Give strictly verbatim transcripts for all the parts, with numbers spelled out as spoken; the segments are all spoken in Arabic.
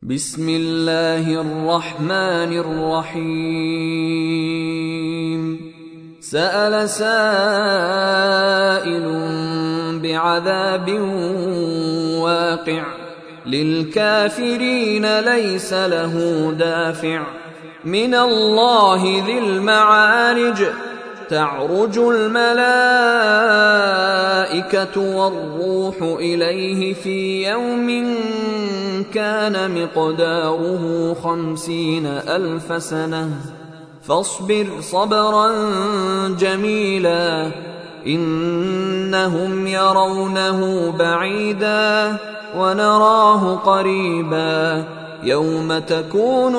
بسم الله الرحمن الرحيم سأل سائل بعذاب واقع للكافرين ليس له دافع من الله ذي المعارج تعرج الملائكة والروح إليه في يوم كان مقداره خمسين ألف سنة فاصبر صبرا جميلا إنهم يرونه بعيدا ونراه قريبا يوم تكون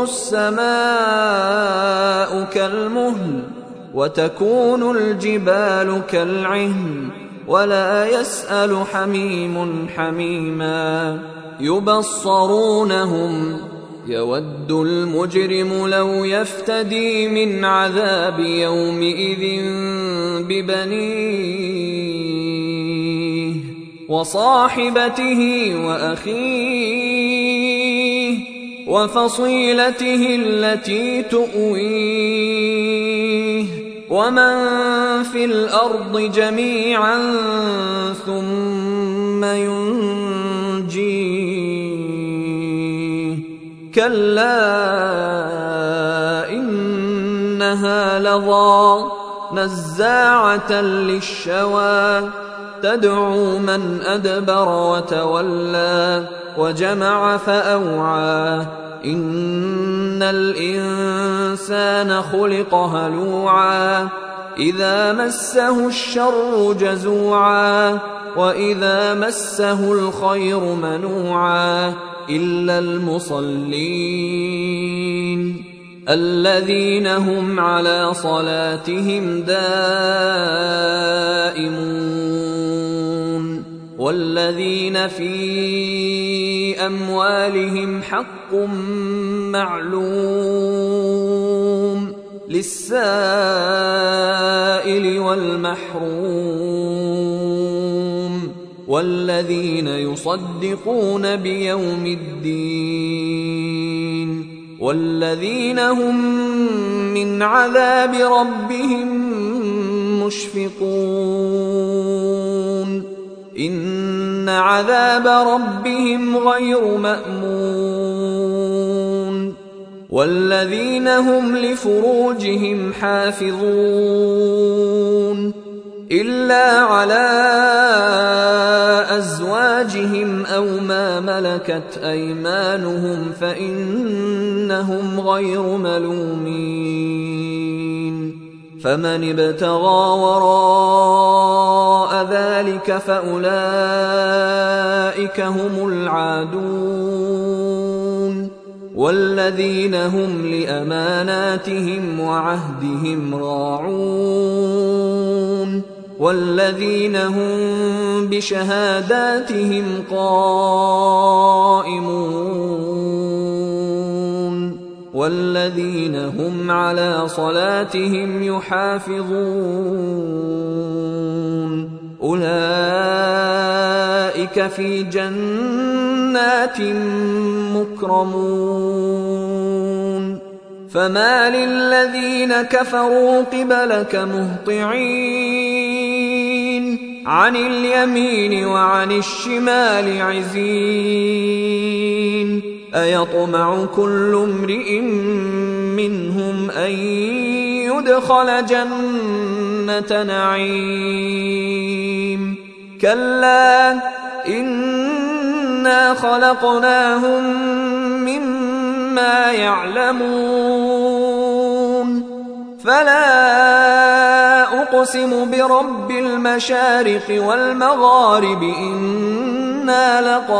السماء كالمهل وتكون الجبال كالعهن ولا يسأل حميم حميما يبصرونهم يود المجرم لو يفتدي من عذاب يومئذ ببنيه وصاحبته وأخيه وفصيلته التي تؤويه ومن في الأرض جميعا ثم ينجيه كلا إنها لظى نزاعة للشوى تدعو من أدبر وتولى وجمع فأوعى إن الإنسان خلق هلوعا إذا مسه الشر جزوعا وإذا مسه الخير منوعا إلا المصلين الذين هم على صلاتهم دائمون والذين في أموالهم حق معلوم للسائل والمحروم والذين يصدقون بيوم الدين والذين هم من عذاب ربهم مشفقون إن عذاب ربهم غير مأمون والذين هم لفروجهم حافظون إلا على أزواجهم أو ما ملكت أيمانهم فإنهم غير ملومين فمن ابتغى وراء ذلك فأولئك هم العادون والذين هم لأماناتهم وعهدهم راعون والذين هم بشهاداتهم قائمون والذين هم على صلاتهم يحافظون أولئك في جنات مكرمون فما للذين كفروا قبلك مهطعين عن اليمين وعن الشمال عزين أيطمع كل امرئ منهم أن يدخل جنة نعيم كلا إنا خلقناهم مما يعلمون فلا أقسم برب المشارق والمغارب إنا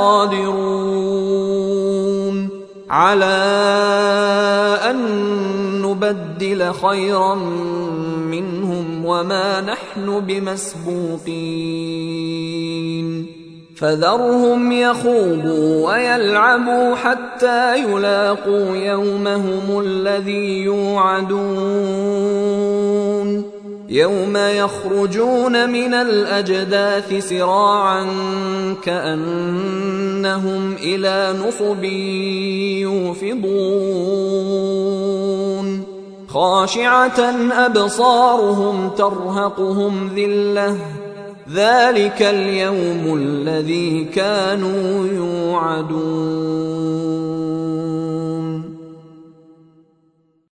لقادرون على أن نبدل خيرا منهم وما نحن بمسبوقين فذرهم يخوضوا ويلعبوا حتى يلاقوا يومهم الذي يوعدون يوم يخرجون من الأجداث سراعا كأنهم إلى نصب يوفضون خاشعة أبصارهم ترهقهم ذلة ذلك اليوم الذي كانوا يوعدون